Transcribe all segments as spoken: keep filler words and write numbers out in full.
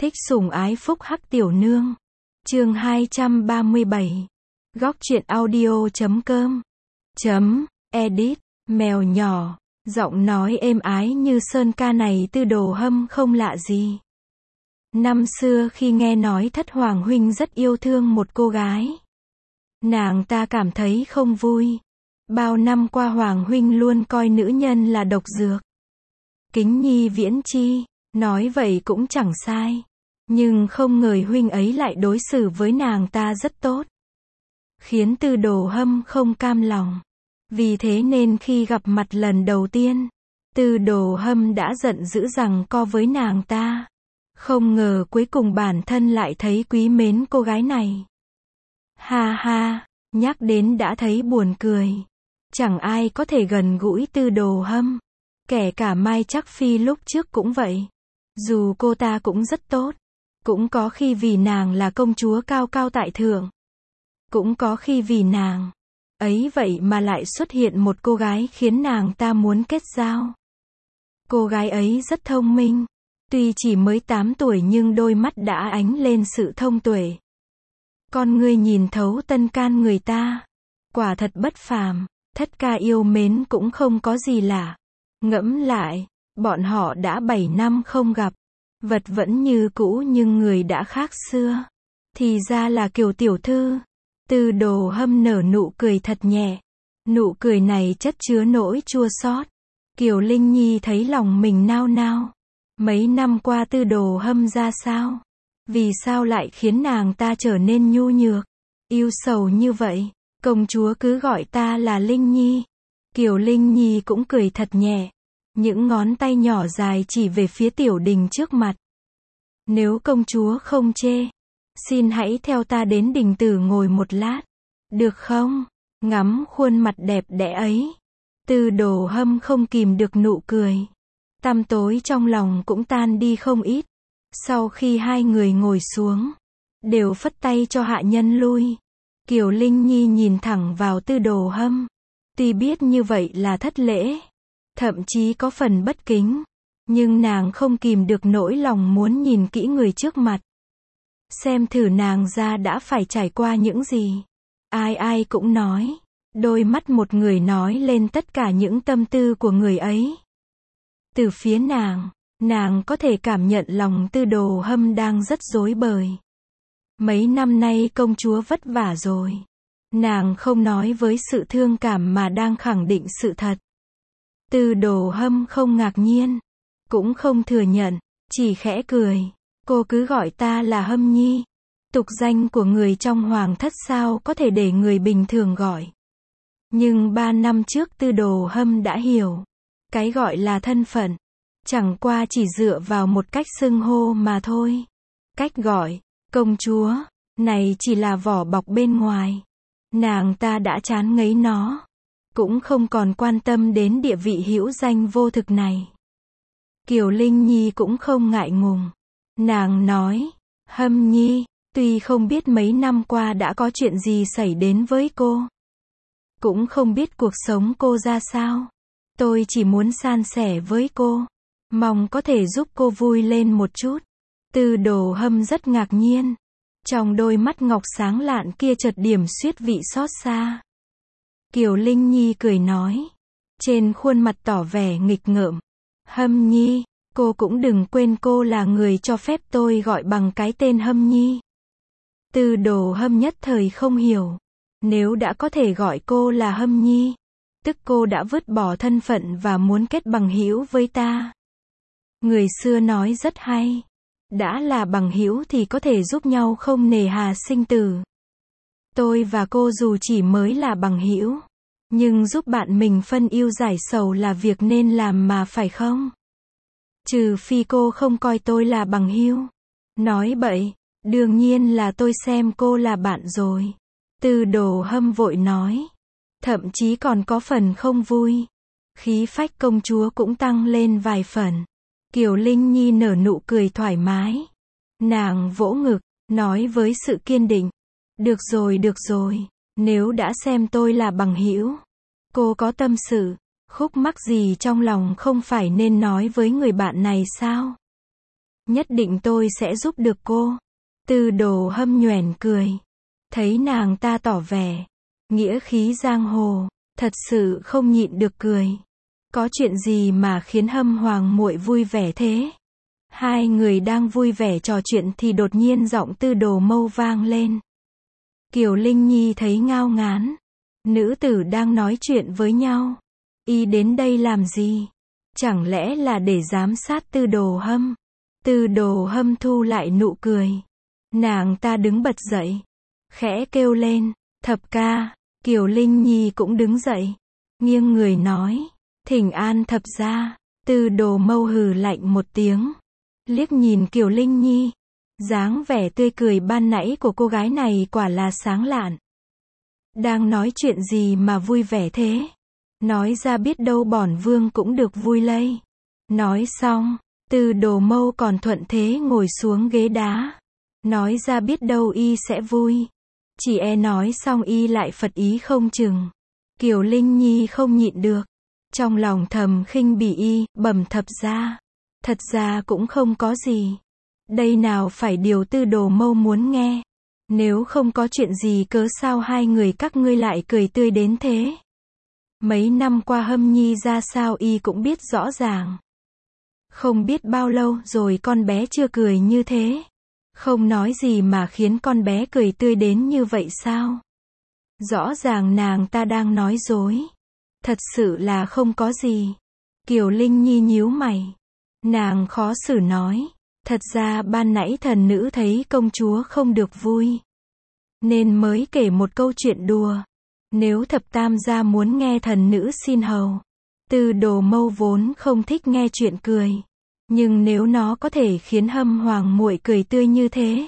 Thích sủng ái phúc hắc tiểu nương. Chương hai trăm ba mươi bảy. Góc truyện audio chấm com. Chấm, edit, mèo nhỏ, giọng nói êm ái như sơn ca này Tư Đồ Hâm không lạ gì. Năm xưa khi nghe nói Thất Hoàng huynh rất yêu thương một cô gái, nàng ta cảm thấy không vui. Bao năm qua Hoàng huynh luôn coi nữ nhân là độc dược. Kính nhi viễn chi, nói vậy cũng chẳng sai. Nhưng không ngờ huynh ấy lại đối xử với nàng ta rất tốt, khiến Tư Đồ Hâm không cam lòng. Vì thế nên khi gặp mặt lần đầu tiên, Tư Đồ Hâm đã giận dữ rằng co với nàng ta. Không ngờ cuối cùng bản thân lại thấy quý mến cô gái này. Ha ha, nhắc đến đã thấy buồn cười. Chẳng ai có thể gần gũi Tư Đồ Hâm. Kể cả Mai Trắc Phi lúc trước cũng vậy. Dù cô ta cũng rất tốt, cũng có khi vì nàng là công chúa cao cao tại thượng, cũng có khi vì nàng ấy vậy mà lại xuất hiện một cô gái khiến nàng ta muốn kết giao. Cô gái ấy rất thông minh, tuy chỉ mới tám tuổi nhưng đôi mắt đã ánh lên sự thông tuệ. Con ngươi nhìn thấu tâm can người ta, quả thật bất phàm. Thất ca yêu mến cũng không có gì lạ. Ngẫm lại, bọn họ đã bảy năm không gặp, vật vẫn như cũ nhưng người đã khác xưa. Thì ra là Kiều tiểu thư. Tư Đồ Hâm nở nụ cười thật nhẹ. Nụ cười này chất chứa nỗi chua xót. Kiều Linh Nhi thấy lòng mình nao nao. Mấy năm qua Tư Đồ Hâm ra sao? Vì sao lại khiến nàng ta trở nên nhu nhược, yêu sầu như vậy? Công chúa cứ gọi ta là Linh Nhi. Kiều Linh Nhi cũng cười thật nhẹ. Những ngón tay nhỏ dài chỉ về phía tiểu đình trước mặt. Nếu công chúa không chê, xin hãy theo ta đến đình tử ngồi một lát, được không? Ngắm khuôn mặt đẹp đẽ ấy, Tư Đồ Hâm không kìm được nụ cười. Tăm tối trong lòng cũng tan đi không ít. Sau khi hai người ngồi xuống, đều phất tay cho hạ nhân lui. Kiều Linh Nhi nhìn thẳng vào Tư Đồ Hâm. Tuy biết như vậy là thất lễ, thậm chí có phần bất kính, nhưng nàng không kìm được nỗi lòng muốn nhìn kỹ người trước mặt. Xem thử nàng ra đã phải trải qua những gì. Ai ai cũng nói, đôi mắt một người nói lên tất cả những tâm tư của người ấy. Từ phía nàng, nàng có thể cảm nhận lòng Tư Đồ Hâm đang rất rối bời. Mấy năm nay công chúa vất vả rồi. Nàng không nói với sự thương cảm mà đang khẳng định sự thật. Tư Đồ Hâm không ngạc nhiên, cũng không thừa nhận, chỉ khẽ cười. Cô cứ gọi ta là Hâm Nhi. Tục danh của người trong hoàng thất sao có thể để người bình thường gọi. Nhưng ba năm trước Tư Đồ Hâm đã hiểu. Cái gọi là thân phận, chẳng qua chỉ dựa vào một cách xưng hô mà thôi. Cách gọi, công chúa, này chỉ là vỏ bọc bên ngoài. Nàng ta đã chán ngấy nó, cũng không còn quan tâm đến địa vị hữu danh vô thực này. Kiều Linh Nhi cũng không ngại ngùng. Nàng nói, Hâm Nhi, tuy không biết mấy năm qua đã có chuyện gì xảy đến với cô, cũng không biết cuộc sống cô ra sao, tôi chỉ muốn san sẻ với cô, mong có thể giúp cô vui lên một chút. Tư Đồ Hâm rất ngạc nhiên. Trong đôi mắt ngọc sáng lạn kia chợt điểm xuyết vị xót xa. Kiều Linh Nhi cười nói, trên khuôn mặt tỏ vẻ nghịch ngợm. Hâm Nhi, cô cũng đừng quên cô là người cho phép tôi gọi bằng cái tên Hâm Nhi. Tư Đồ Hâm nhất thời không hiểu. Nếu đã có thể gọi cô là Hâm Nhi, tức cô đã vứt bỏ thân phận và muốn kết bằng hữu với ta. Người xưa nói rất hay. Đã là bằng hữu thì có thể giúp nhau không nề hà sinh tử. Tôi và cô dù chỉ mới là bằng hữu, nhưng giúp bạn mình phân ưu giải sầu là việc nên làm mà phải không? Trừ phi cô không coi tôi là bằng hữu. Nói bậy, đương nhiên là tôi xem cô là bạn rồi. Tư Đồ Hâm vội nói, thậm chí còn có phần không vui. Khí phách công chúa cũng tăng lên vài phần. Kiều Linh Nhi nở nụ cười thoải mái. Nàng vỗ ngực, nói với sự kiên định. Được rồi được rồi, nếu đã xem tôi là bằng hữu, cô có tâm sự, khúc mắc gì trong lòng không phải nên nói với người bạn này sao? Nhất định tôi sẽ giúp được cô. Tư Đồ Hâm nhoẻn cười. Thấy nàng ta tỏ vẻ nghĩa khí giang hồ, thật sự không nhịn được cười. Có chuyện gì mà khiến Hâm hoàng muội vui vẻ thế? Hai người đang vui vẻ trò chuyện thì đột nhiên giọng Tư Đồ Mâu vang lên. Kiều Linh Nhi thấy ngao ngán. Nữ tử đang nói chuyện với nhau. Y đến đây làm gì? Chẳng lẽ là để giám sát Tư Đồ Hâm? Tư Đồ Hâm thu lại nụ cười. Nàng ta đứng bật dậy, khẽ kêu lên, thập ca. Kiều Linh Nhi cũng đứng dậy, nghiêng người nói, thỉnh an thập gia. Tư Đồ Mâu hừ lạnh một tiếng, liếc nhìn Kiều Linh Nhi. Dáng vẻ tươi cười ban nãy của cô gái này quả là sáng lạn. Đang nói chuyện gì mà vui vẻ thế? Nói ra biết đâu bổn vương cũng được vui lây. Nói xong, Tư Đồ Mâu còn thuận thế ngồi xuống ghế đá. Nói ra biết đâu y sẽ vui. Chỉ e nói xong y lại phật ý không chừng. Kiều Linh Nhi không nhịn được. Trong lòng thầm khinh bỉ y, bẩm thập gia. Thật ra cũng không có gì. Đây nào phải điều Tư Đồ Mâu muốn nghe. Nếu không có chuyện gì cớ sao hai người các ngươi lại cười tươi đến thế? Mấy năm qua Hâm Nhi ra sao y cũng biết rõ ràng. Không biết bao lâu rồi con bé chưa cười như thế. Không nói gì mà khiến con bé cười tươi đến như vậy sao? Rõ ràng nàng ta đang nói dối. Thật sự là không có gì. Kiều Linh Nhi nhíu mày. Nàng khó xử nói. Thật ra ban nãy thần nữ thấy công chúa không được vui, nên mới kể một câu chuyện đùa. Nếu thập tam gia muốn nghe thần nữ xin hầu. Tư Đồ Mâu vốn không thích nghe chuyện cười. Nhưng nếu nó có thể khiến Hâm hoàng muội cười tươi như thế,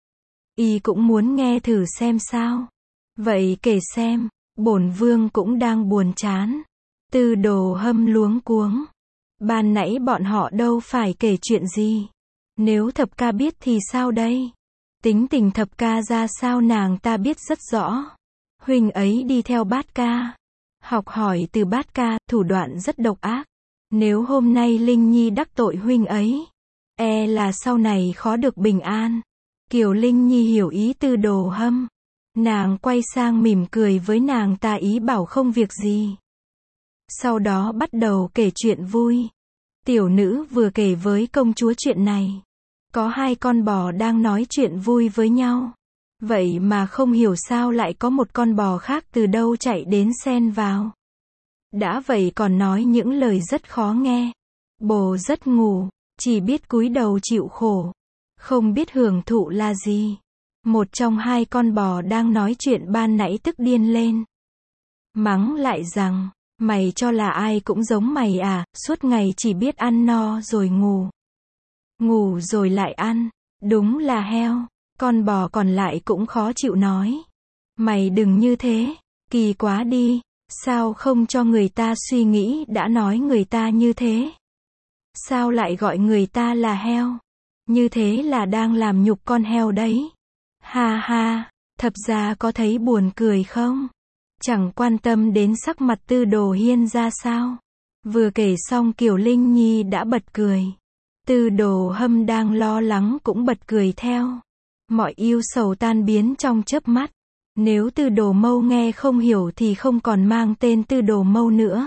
y cũng muốn nghe thử xem sao. Vậy kể xem, bổn vương cũng đang buồn chán. Tư Đồ Hâm luống cuống. Ban nãy bọn họ đâu phải kể chuyện gì. Nếu thập ca biết thì sao đây? Tính tình thập ca ra sao nàng ta biết rất rõ. Huynh ấy đi theo Bát ca, học hỏi từ Bát ca, thủ đoạn rất độc ác. Nếu hôm nay Linh Nhi đắc tội huynh ấy, e là sau này khó được bình an. Kiều Linh Nhi hiểu ý Tư Đồ Hâm. Nàng quay sang mỉm cười với nàng ta ý bảo không việc gì. Sau đó bắt đầu kể chuyện vui. Tiểu nữ vừa kể với công chúa chuyện này. Có hai con bò đang nói chuyện vui với nhau. Vậy mà không hiểu sao lại có một con bò khác từ đâu chạy đến xen vào. Đã vậy còn nói những lời rất khó nghe. Bồ rất ngủ, chỉ biết cúi đầu chịu khổ, không biết hưởng thụ là gì. Một trong hai con bò đang nói chuyện ban nãy tức điên lên. Mắng lại rằng, mày cho là ai cũng giống mày à, suốt ngày chỉ biết ăn no rồi ngủ. Ngủ rồi lại ăn, đúng là heo. Con bò còn lại cũng khó chịu nói. Mày đừng như thế, kỳ quá đi, sao không cho người ta suy nghĩ đã nói người ta như thế? Sao lại gọi người ta là heo? Như thế là đang làm nhục con heo đấy. Ha ha, thập gia có thấy buồn cười không? Chẳng quan tâm đến sắc mặt Tư Đồ Hiên ra sao. Vừa kể xong Kiều Linh Nhi đã bật cười. Tư Đồ Hâm đang lo lắng cũng bật cười theo. Mọi ưu sầu tan biến trong chớp mắt. Nếu Tư Đồ Mâu nghe không hiểu thì không còn mang tên Tư Đồ Mâu nữa.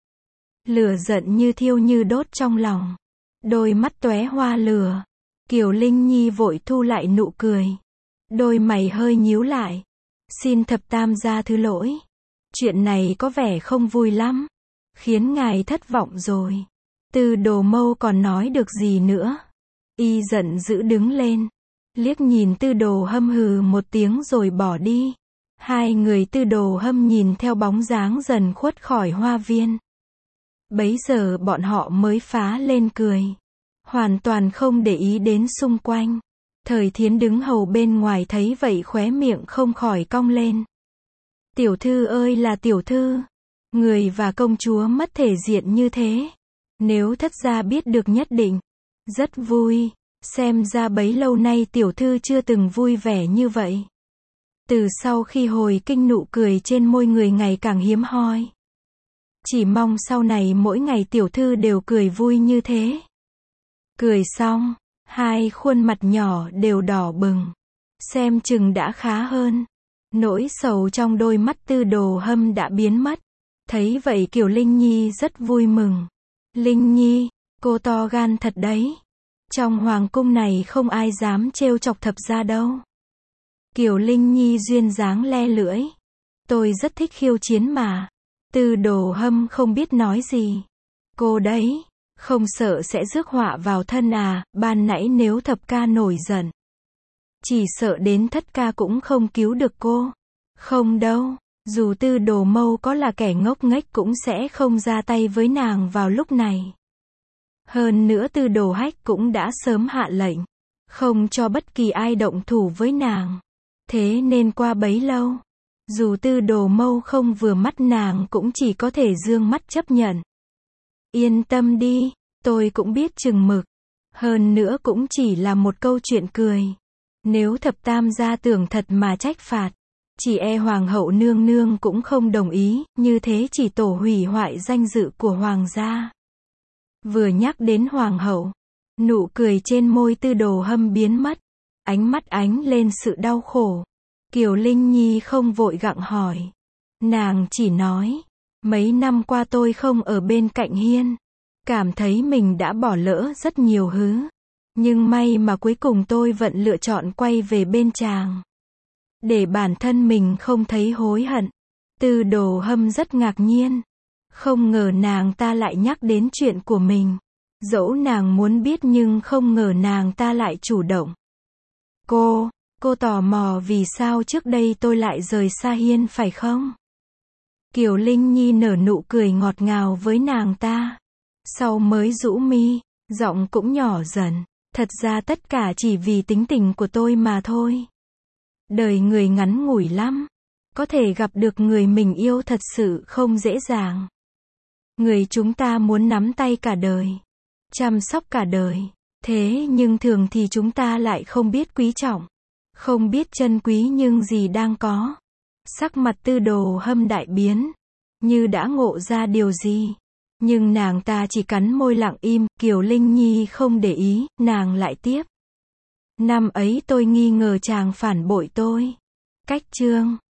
Lửa giận như thiêu như đốt trong lòng. Đôi mắt tóe hoa lửa. Kiều Linh Nhi vội thu lại nụ cười. Đôi mày hơi nhíu lại. Xin thập tam gia thứ lỗi. Chuyện này có vẻ không vui lắm. Khiến ngài thất vọng rồi. Tư Đồ Mâu còn nói được gì nữa. Y giận dữ đứng lên. Liếc nhìn Tư Đồ Hâm hừ một tiếng rồi bỏ đi. Hai người Tư Đồ Hâm nhìn theo bóng dáng dần khuất khỏi hoa viên. Bấy giờ bọn họ mới phá lên cười. Hoàn toàn không để ý đến xung quanh. Thời Thiến đứng hầu bên ngoài thấy vậy khóe miệng không khỏi cong lên. Tiểu thư ơi là tiểu thư. Người và công chúa mất thể diện như thế. Nếu thất gia biết được nhất định rất vui. Xem ra bấy lâu nay tiểu thư chưa từng vui vẻ như vậy. Từ sau khi hồi kinh nụ cười trên môi người ngày càng hiếm hoi. Chỉ mong sau này mỗi ngày tiểu thư đều cười vui như thế. Cười xong, Hai khuôn mặt nhỏ đều đỏ bừng. Xem chừng đã khá hơn. Nỗi sầu trong đôi mắt Tư Đồ Hâm đã biến mất. Thấy vậy Kiều Linh Nhi rất vui mừng. Linh Nhi, cô to gan thật đấy. Trong hoàng cung này không ai dám trêu chọc thập gia đâu. Kiều Linh Nhi duyên dáng le lưỡi. Tôi rất thích khiêu chiến mà. Tư Đồ Hâm không biết nói gì. Cô đấy, không sợ sẽ rước họa vào thân à, ban nãy nếu thập ca nổi giận. Chỉ sợ đến thất ca cũng không cứu được cô. Không đâu, dù Tư Đồ Mâu có là kẻ ngốc nghếch cũng sẽ không ra tay với nàng vào lúc này. Hơn nữa Tư Đồ Hách cũng đã sớm hạ lệnh, không cho bất kỳ ai động thủ với nàng. Thế nên qua bấy lâu, dù Tư Đồ Mâu không vừa mắt nàng cũng chỉ có thể dương mắt chấp nhận. Yên tâm đi, tôi cũng biết chừng mực. Hơn nữa cũng chỉ là một câu chuyện cười. Nếu thập tam gia tưởng thật mà trách phạt, chỉ e hoàng hậu nương nương cũng không đồng ý, như thế chỉ tổ hủy hoại danh dự của hoàng gia. Vừa nhắc đến hoàng hậu, nụ cười trên môi Tư Đồ Hâm biến mất, ánh mắt ánh lên sự đau khổ. Kiều Linh Nhi không vội gặng hỏi. Nàng chỉ nói, mấy năm qua tôi không ở bên cạnh Hiên, cảm thấy mình đã bỏ lỡ rất nhiều thứ. Nhưng may mà cuối cùng tôi vẫn lựa chọn quay về bên chàng. Để bản thân mình không thấy hối hận. Tư Đồ Hâm rất ngạc nhiên. Không ngờ nàng ta lại nhắc đến chuyện của mình. Dẫu nàng muốn biết nhưng không ngờ nàng ta lại chủ động. Cô, cô tò mò vì sao trước đây tôi lại rời xa Hiên phải không? Kiều Linh Nhi nở nụ cười ngọt ngào với nàng ta. Sau mới rũ mi, giọng cũng nhỏ dần. Thật ra tất cả chỉ vì tính tình của tôi mà thôi. Đời người ngắn ngủi lắm. Có thể gặp được người mình yêu thật sự không dễ dàng. Người chúng ta muốn nắm tay cả đời, chăm sóc cả đời. Thế nhưng thường thì chúng ta lại không biết quý trọng, không biết trân quý những gì đang có. Sắc mặt Tư Đồ Hâm đại biến, như đã ngộ ra điều gì. Nhưng nàng ta chỉ cắn môi lặng im. Kiều Linh Nhi không để ý, nàng lại tiếp. Năm ấy tôi nghi ngờ chàng phản bội tôi. Cách chương